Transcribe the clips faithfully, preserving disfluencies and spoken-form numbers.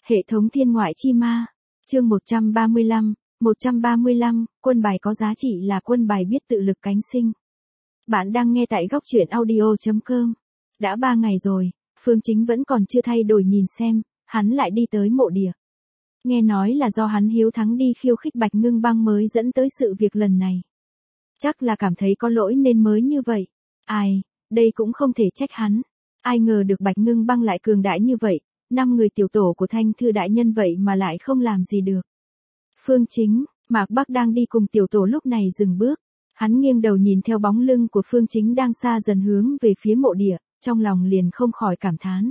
Hệ thống thiên ngoại chi ma. Chương một trăm ba mươi lăm, một trăm ba mươi lăm, quân bài có giá trị là quân bài biết tự lực cánh sinh. Bạn đang nghe tại góc truyện audio chấm com. Đã ba ngày rồi, Phương Chính vẫn còn chưa thay đổi nhìn xem, hắn lại đi tới mộ địa. Nghe nói là do hắn hiếu thắng đi khiêu khích Bạch Ngưng Băng mới dẫn tới sự việc lần này. Chắc là cảm thấy có lỗi nên mới như vậy. Ai, đây cũng không thể trách hắn. Ai ngờ được Bạch Ngưng Băng lại cường đại như vậy, năm người tiểu tổ của Thanh Thư đại nhân vậy mà lại không làm gì được. Phương Chính, Mạc Bắc đang đi cùng tiểu tổ lúc này dừng bước. Hắn nghiêng đầu nhìn theo bóng lưng của Phương Chính đang xa dần hướng về phía mộ địa, trong lòng liền không khỏi cảm thán.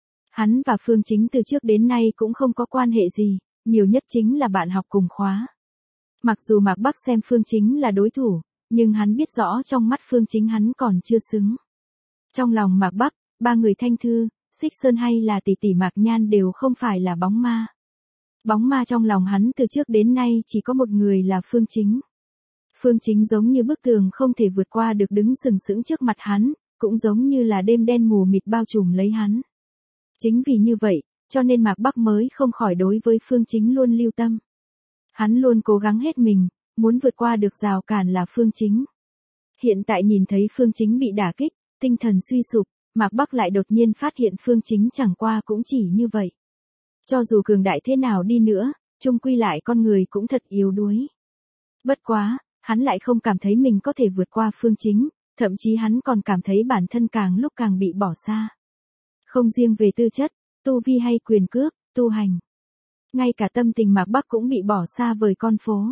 Hắn và Phương Chính từ trước đến nay cũng không có quan hệ gì, nhiều nhất chính là bạn học cùng khóa. Mặc dù Mạc Bắc xem Phương Chính là đối thủ, nhưng hắn biết rõ trong mắt Phương Chính hắn còn chưa xứng. Trong lòng Mạc Bắc, ba người Thanh Thư, Xích Sơn hay là tỷ tỷ Mạc Nhan đều không phải là bóng ma. Bóng ma trong lòng hắn từ trước đến nay chỉ có một người là Phương Chính. Phương Chính giống như bức tường không thể vượt qua được đứng sừng sững trước mặt hắn, cũng giống như là đêm đen mù mịt bao trùm lấy hắn. Chính vì như vậy, cho nên Mạc Bắc mới không khỏi đối với Phương Chính luôn lưu tâm. Hắn luôn cố gắng hết mình, muốn vượt qua được rào cản là Phương Chính. Hiện tại nhìn thấy Phương Chính bị đả kích, tinh thần suy sụp, Mạc Bắc lại đột nhiên phát hiện Phương Chính chẳng qua cũng chỉ như vậy. Cho dù cường đại thế nào đi nữa, chung quy lại con người cũng thật yếu đuối. Bất quá, hắn lại không cảm thấy mình có thể vượt qua Phương Chính, thậm chí hắn còn cảm thấy bản thân càng lúc càng bị bỏ xa. Không riêng về tư chất, tu vi hay quyền cước, tu hành. Ngay cả tâm tình Mạc Bắc cũng bị bỏ xa vời con phố.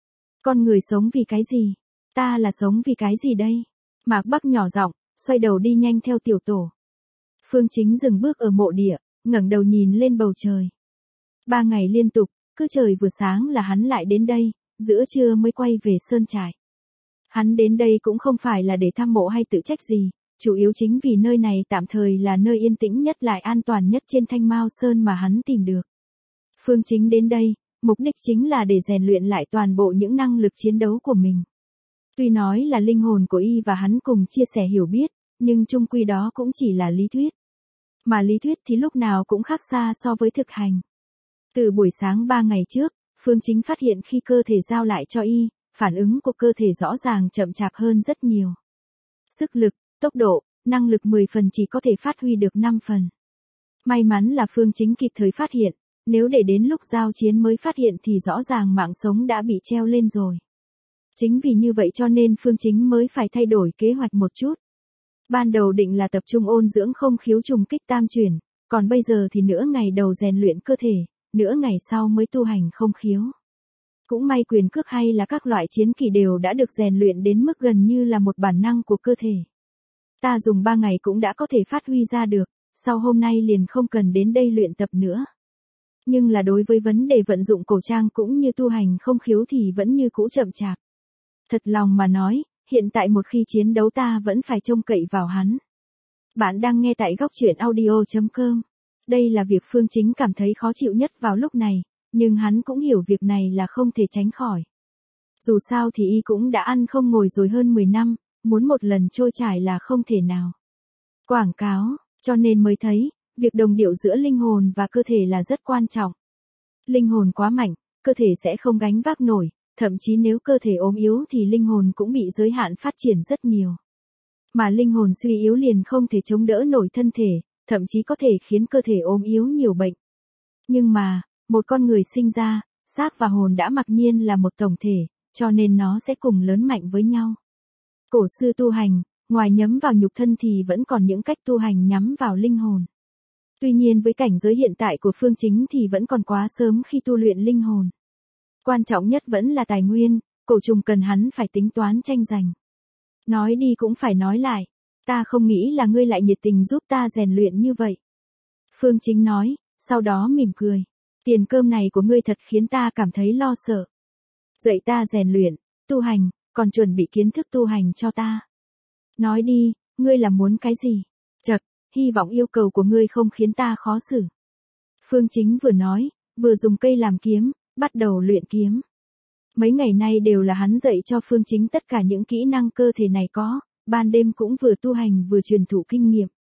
Con người sống vì cái gì? Ta là sống vì cái gì đây? Mạc Bắc nhỏ giọng, xoay đầu đi nhanh theo tiểu tổ. Phương Chính dừng bước ở mộ địa, ngẩng đầu nhìn lên bầu trời. Ba ngày liên tục, cứ trời vừa sáng là hắn lại đến đây, giữa trưa mới quay về sơn trại. Hắn đến đây cũng không phải là để thăm mộ hay tự trách gì, chủ yếu chính vì nơi này tạm thời là nơi yên tĩnh nhất lại an toàn nhất trên Thanh Mao Sơn mà hắn tìm được. Phương Chính đến đây, mục đích chính là để rèn luyện lại toàn bộ những năng lực chiến đấu của mình. Tuy nói là linh hồn của y và hắn cùng chia sẻ hiểu biết, nhưng chung quy đó cũng chỉ là lý thuyết. Mà lý thuyết thì lúc nào cũng khác xa so với thực hành. Từ buổi sáng ba ngày trước, Phương Chính phát hiện khi cơ thể giao lại cho y, phản ứng của cơ thể rõ ràng chậm chạp hơn rất nhiều. Sức lực, tốc độ, năng lực mười phần chỉ có thể phát huy được năm phần. May mắn là Phương Chính kịp thời phát hiện, nếu để đến lúc giao chiến mới phát hiện thì rõ ràng mạng sống đã bị treo lên rồi. Chính vì như vậy cho nên Phương Chính mới phải thay đổi kế hoạch một chút. Ban đầu định là tập trung ôn dưỡng không khiếu trùng kích tam chuyển, còn bây giờ thì nửa ngày đầu rèn luyện cơ thể, nửa ngày sau mới tu hành không khiếu. Cũng may quyền cước hay là các loại chiến kỹ đều đã được rèn luyện đến mức gần như là một bản năng của cơ thể. Ta dùng ba ngày cũng đã có thể phát huy ra được, sau hôm nay liền không cần đến đây luyện tập nữa. Nhưng là đối với vấn đề vận dụng cổ trang cũng như tu hành không khiếu thì vẫn như cũ chậm chạp. Thật lòng mà nói, hiện tại một khi chiến đấu ta vẫn phải trông cậy vào hắn. Bạn đang nghe tại góc truyện audio chấm com. Đây là việc Phương Chính cảm thấy khó chịu nhất vào lúc này, nhưng hắn cũng hiểu việc này là không thể tránh khỏi. Dù sao thì y cũng đã ăn không ngồi rồi hơn mười năm, muốn một lần trôi chảy là không thể nào. Quảng cáo, cho nên mới thấy, việc đồng điệu giữa linh hồn và cơ thể là rất quan trọng. Linh hồn quá mạnh, cơ thể sẽ không gánh vác nổi, thậm chí nếu cơ thể ốm yếu thì linh hồn cũng bị giới hạn phát triển rất nhiều. Mà linh hồn suy yếu liền không thể chống đỡ nổi thân thể, thậm chí có thể khiến cơ thể ốm yếu nhiều bệnh. Nhưng mà, một con người sinh ra, xác và hồn đã mặc nhiên là một tổng thể, cho nên nó sẽ cùng lớn mạnh với nhau. Cổ sư tu hành, ngoài nhắm vào nhục thân thì vẫn còn những cách tu hành nhắm vào linh hồn. Tuy nhiên với cảnh giới hiện tại của Phương Chính thì vẫn còn quá sớm khi tu luyện linh hồn. Quan trọng nhất vẫn là tài nguyên, cổ trùng cần hắn phải tính toán tranh giành. Nói đi cũng phải nói lại, ta không nghĩ là ngươi lại nhiệt tình giúp ta rèn luyện như vậy. Phương Chính nói, sau đó mỉm cười. Tiền cơm này của ngươi thật khiến ta cảm thấy lo sợ. Dạy ta rèn luyện, tu hành, còn chuẩn bị kiến thức tu hành cho ta. Nói đi, ngươi là muốn cái gì? Chậc, hy vọng yêu cầu của ngươi không khiến ta khó xử. Phương Chính vừa nói, vừa dùng cây làm kiếm, bắt đầu luyện kiếm. Mấy ngày nay đều là hắn dạy cho Phương Chính tất cả những kỹ năng cơ thể này có, ban đêm cũng vừa tu hành vừa truyền thụ kinh nghiệm.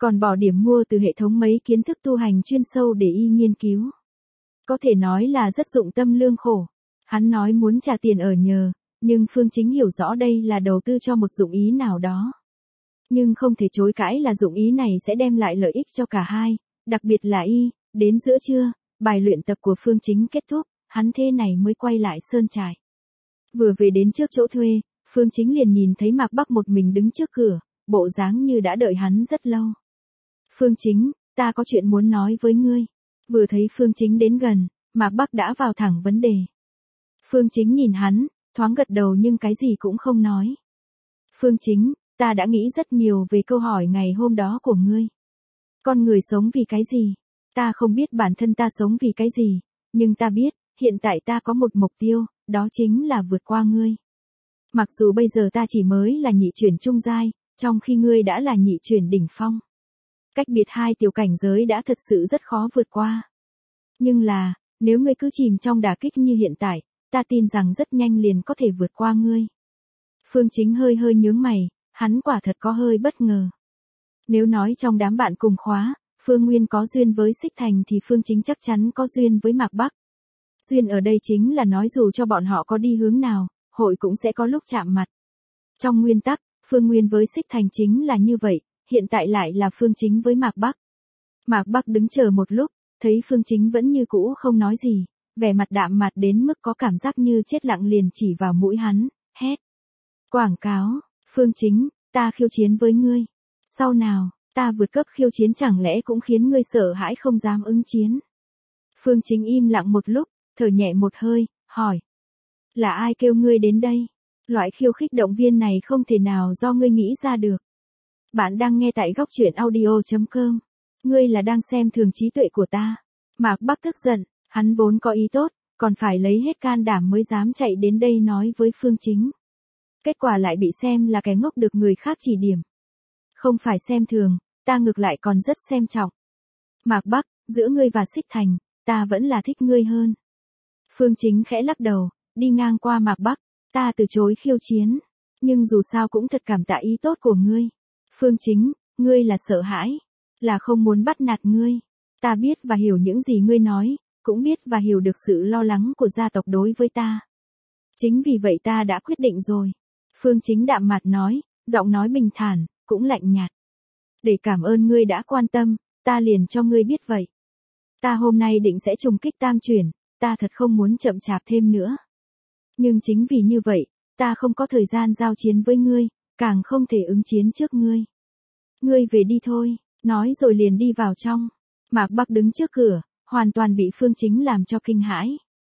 còn bỏ điểm mua từ hệ thống mấy kiến thức tu hành chuyên sâu để y nghiên cứu. Có thể nói là rất dụng tâm lương khổ. Hắn nói muốn trả tiền ở nhờ, nhưng Phương Chính hiểu rõ đây là đầu tư cho một dụng ý nào đó. Nhưng không thể chối cãi là dụng ý này sẽ đem lại lợi ích cho cả hai, đặc biệt là y. Đến giữa trưa, bài luyện tập của Phương Chính kết thúc, hắn thế này mới quay lại sơn trại. Vừa về đến trước chỗ thuê, Phương Chính liền nhìn thấy Mạc Bắc một mình đứng trước cửa, bộ dáng như đã đợi hắn rất lâu. Phương Chính, ta có chuyện muốn nói với ngươi. Vừa thấy Phương Chính đến gần, Mạc Bắc đã vào thẳng vấn đề. Phương Chính nhìn hắn, thoáng gật đầu nhưng cái gì cũng không nói. Phương Chính, ta đã nghĩ rất nhiều về câu hỏi ngày hôm đó của ngươi. Con người sống vì cái gì? Ta không biết bản thân ta sống vì cái gì, nhưng ta biết, hiện tại ta có một mục tiêu, đó chính là vượt qua ngươi. Mặc dù bây giờ ta chỉ mới là nhị chuyển trung giai, trong khi ngươi đã là nhị chuyển đỉnh phong. Cách biệt hai tiểu cảnh giới đã thật sự rất khó vượt qua. Nhưng là, nếu ngươi cứ chìm trong đả kích như hiện tại, ta tin rằng rất nhanh liền có thể vượt qua ngươi. Phương Chính hơi hơi nhướng mày, hắn quả thật có hơi bất ngờ. Nếu nói trong đám bạn cùng khóa, Phương Nguyên có duyên với Xích Thành thì Phương Chính chắc chắn có duyên với Mạc Bắc. Duyên ở đây chính là nói dù cho bọn họ có đi hướng nào, hội cũng sẽ có lúc chạm mặt. Trong nguyên tắc, Phương Nguyên với Xích Thành chính là như vậy, hiện tại lại là Phương Chính với Mạc Bắc. Mạc Bắc đứng chờ một lúc, thấy Phương Chính vẫn như cũ không nói gì, vẻ mặt đạm mạc đến mức có cảm giác như chết lặng liền chỉ vào mũi hắn, hét. Quảng cáo, Phương Chính, ta khiêu chiến với ngươi. Sau nào, ta vượt cấp khiêu chiến chẳng lẽ cũng khiến ngươi sợ hãi không dám ứng chiến. Phương Chính im lặng một lúc, thở nhẹ một hơi, hỏi. Là ai kêu ngươi đến đây? Loại khiêu khích động viên này không thể nào do ngươi nghĩ ra được. Bạn đang nghe tại góc truyện audio chấm com. Ngươi là đang xem thường trí tuệ của ta. Mạc Bắc tức giận, hắn vốn có ý tốt, còn phải lấy hết can đảm mới dám chạy đến đây nói với Phương Chính. Kết quả lại bị xem là kẻ ngốc được người khác chỉ điểm. Không phải xem thường, ta ngược lại còn rất xem trọng. Mạc Bắc, giữa ngươi và Xích Thành, ta vẫn là thích ngươi hơn. Phương Chính khẽ lắc đầu, đi ngang qua Mạc Bắc, ta từ chối khiêu chiến. Nhưng dù sao cũng thật cảm tạ ý tốt của ngươi. Phương Chính, ngươi là sợ hãi, là không muốn bắt nạt ngươi. Ta biết và hiểu những gì ngươi nói, cũng biết và hiểu được sự lo lắng của gia tộc đối với ta. Chính vì vậy ta đã quyết định rồi. Phương Chính đạm mạc nói, giọng nói bình thản, cũng lạnh nhạt. Để cảm ơn ngươi đã quan tâm, ta liền cho ngươi biết vậy. Ta hôm nay định sẽ trùng kích tam chuyển, ta thật không muốn chậm chạp thêm nữa. Nhưng chính vì như vậy, ta không có thời gian giao chiến với ngươi, càng không thể ứng chiến trước ngươi. Ngươi về đi thôi, nói rồi liền đi vào trong. Mạc Bắc đứng trước cửa, hoàn toàn bị Phương Chính làm cho kinh hãi.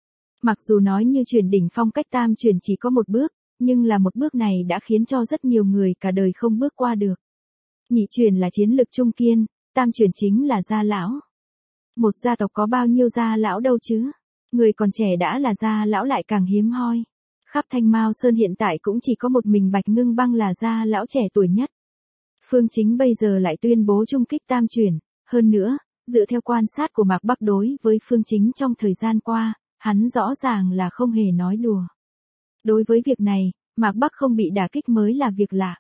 Mặc dù nói như chuyển đỉnh phong cách tam chuyển chỉ có một bước, nhưng là một bước này đã khiến cho rất nhiều người cả đời không bước qua được. Nhị chuyển là chiến lực trung kiên, tam chuyển chính là gia lão. Một gia tộc có bao nhiêu gia lão đâu chứ? Người còn trẻ đã là gia lão lại càng hiếm hoi. Khắp Thanh Mao Sơn hiện tại cũng chỉ có một mình Bạch Ngưng Băng là gia lão trẻ tuổi nhất. Phương Chính bây giờ lại tuyên bố trung kích tam chuyển, hơn nữa, dựa theo quan sát của Mạc Bắc đối với Phương Chính trong thời gian qua, hắn rõ ràng là không hề nói đùa. Đối với việc này, Mạc Bắc không bị đả kích mới là việc lạ.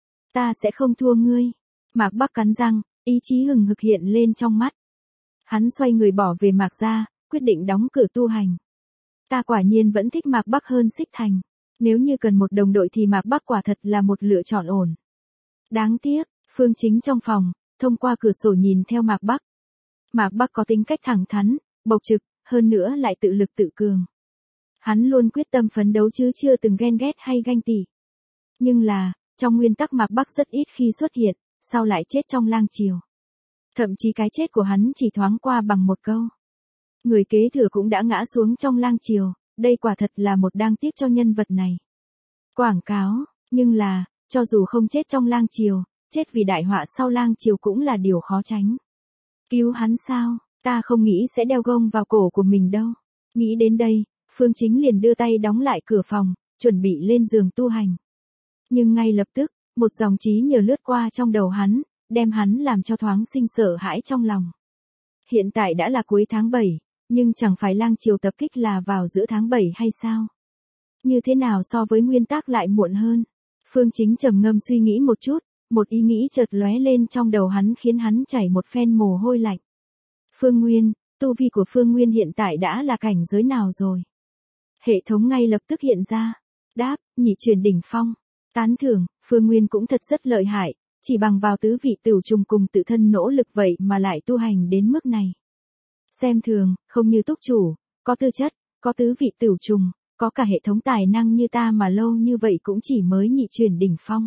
Ta sẽ không thua ngươi. Mạc Bắc cắn răng, ý chí hừng hực hiện lên trong mắt. Hắn xoay người bỏ về Mạc gia, quyết định đóng cửa tu hành. Ta quả nhiên vẫn thích Mạc Bắc hơn Xích Thành. Nếu như cần một đồng đội thì Mạc Bắc quả thật là một lựa chọn ổn. Đáng tiếc, Phương Chính trong phòng, thông qua cửa sổ nhìn theo Mạc Bắc. Mạc Bắc có tính cách thẳng thắn, bộc trực, hơn nữa lại tự lực tự cường. Hắn luôn quyết tâm phấn đấu chứ chưa từng ghen ghét hay ganh tị. Nhưng là, trong nguyên tắc Mạc Bắc rất ít khi xuất hiện, sau lại chết trong lang chiều. Thậm chí cái chết của hắn chỉ thoáng qua bằng một câu. Người kế thừa cũng đã ngã xuống trong lang chiều, đây quả thật là một đáng tiếc cho nhân vật này. Quảng cáo, nhưng là, cho dù không chết trong lang chiều, chết vì đại họa sau lang chiều cũng là điều khó tránh. Cứu hắn sao, ta không nghĩ sẽ đeo gông vào cổ của mình đâu. Nghĩ đến đây, Phương Chính liền đưa tay đóng lại cửa phòng, chuẩn bị lên giường tu hành. Nhưng ngay lập tức, một dòng trí nhớ lướt qua trong đầu hắn, đem hắn làm cho thoáng sinh sợ hãi trong lòng. Hiện tại đã là cuối tháng bảy, nhưng chẳng phải lang chiều tập kích là vào giữa tháng bảy hay sao? Như thế nào so với nguyên tắc lại muộn hơn? Phương Chính trầm ngâm suy nghĩ một chút, Một ý nghĩ chợt lóe lên trong đầu hắn khiến hắn chảy một phen mồ hôi lạnh. Phương Nguyên, tu vi của Phương Nguyên hiện tại đã là cảnh giới nào rồi? Hệ thống ngay lập tức hiện ra. Đáp, nhị truyền đỉnh phong. Tán thưởng, Phương Nguyên cũng thật rất lợi hại, chỉ bằng vào tứ vị tửu trùng cùng tự thân nỗ lực vậy mà lại tu hành đến mức này. Xem thường, không như túc chủ, có tư chất, có tứ vị tửu trùng, có cả hệ thống tài năng như ta mà lâu như vậy cũng chỉ mới nhị truyền đỉnh phong.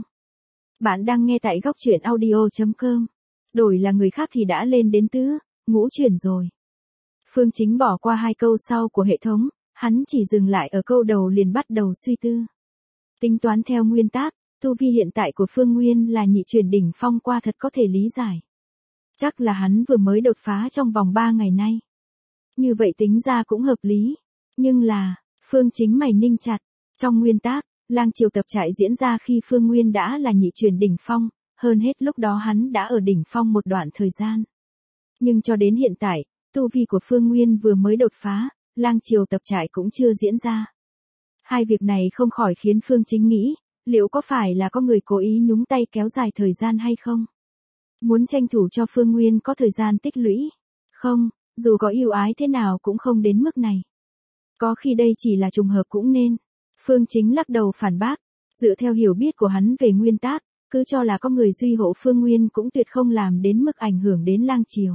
Bạn đang nghe tại góc truyện audio chấm com. Đổi là người khác thì đã lên đến tứ, ngũ truyền rồi. Phương Chính bỏ qua hai câu sau của hệ thống, hắn chỉ dừng lại ở câu đầu liền bắt đầu suy tư. Tính toán theo nguyên tắc, tu vi hiện tại của Phương Nguyên là nhị truyền đỉnh phong qua thật có thể lý giải. Chắc là hắn vừa mới đột phá trong vòng ba ngày nay. Như vậy tính ra cũng hợp lý. Nhưng là, Phương Chính mày ninh chặt. Trong nguyên tắc, lang triều tập trại diễn ra khi Phương Nguyên đã là nhị truyền đỉnh phong, hơn hết lúc đó hắn đã ở đỉnh phong một đoạn thời gian. Nhưng cho đến hiện tại, tu vi của Phương Nguyên vừa mới đột phá, lang triều tập trại cũng chưa diễn ra. Hai việc này không khỏi khiến Phương Chính nghĩ, liệu có phải là có người cố ý nhúng tay kéo dài thời gian hay không? Muốn tranh thủ cho Phương Nguyên có thời gian tích lũy? Không, dù có ưu ái thế nào cũng không đến mức này. Có khi đây chỉ là trùng hợp cũng nên. Phương Chính lắc đầu phản bác, dựa theo hiểu biết của hắn về nguyên tắc, cứ cho là có người duy hộ Phương Nguyên cũng tuyệt không làm đến mức ảnh hưởng đến lang triều.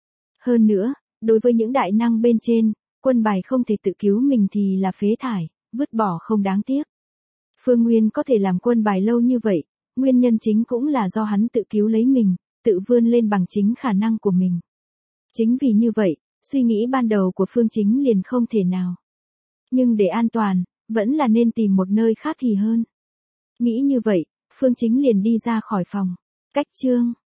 Hơn nữa, đối với những đại năng bên trên, quân bài không thể tự cứu mình thì là phế thải, vứt bỏ không đáng tiếc. Phương Nguyên có thể làm quân bài lâu như vậy, nguyên nhân chính cũng là do hắn tự cứu lấy mình, tự vươn lên bằng chính khả năng của mình. Chính vì như vậy, suy nghĩ ban đầu của Phương Chính liền không thể nào. Nhưng để an toàn, vẫn là nên tìm một nơi khác thì hơn. Nghĩ như vậy, Phương Chính liền đi ra khỏi phòng. Cách chương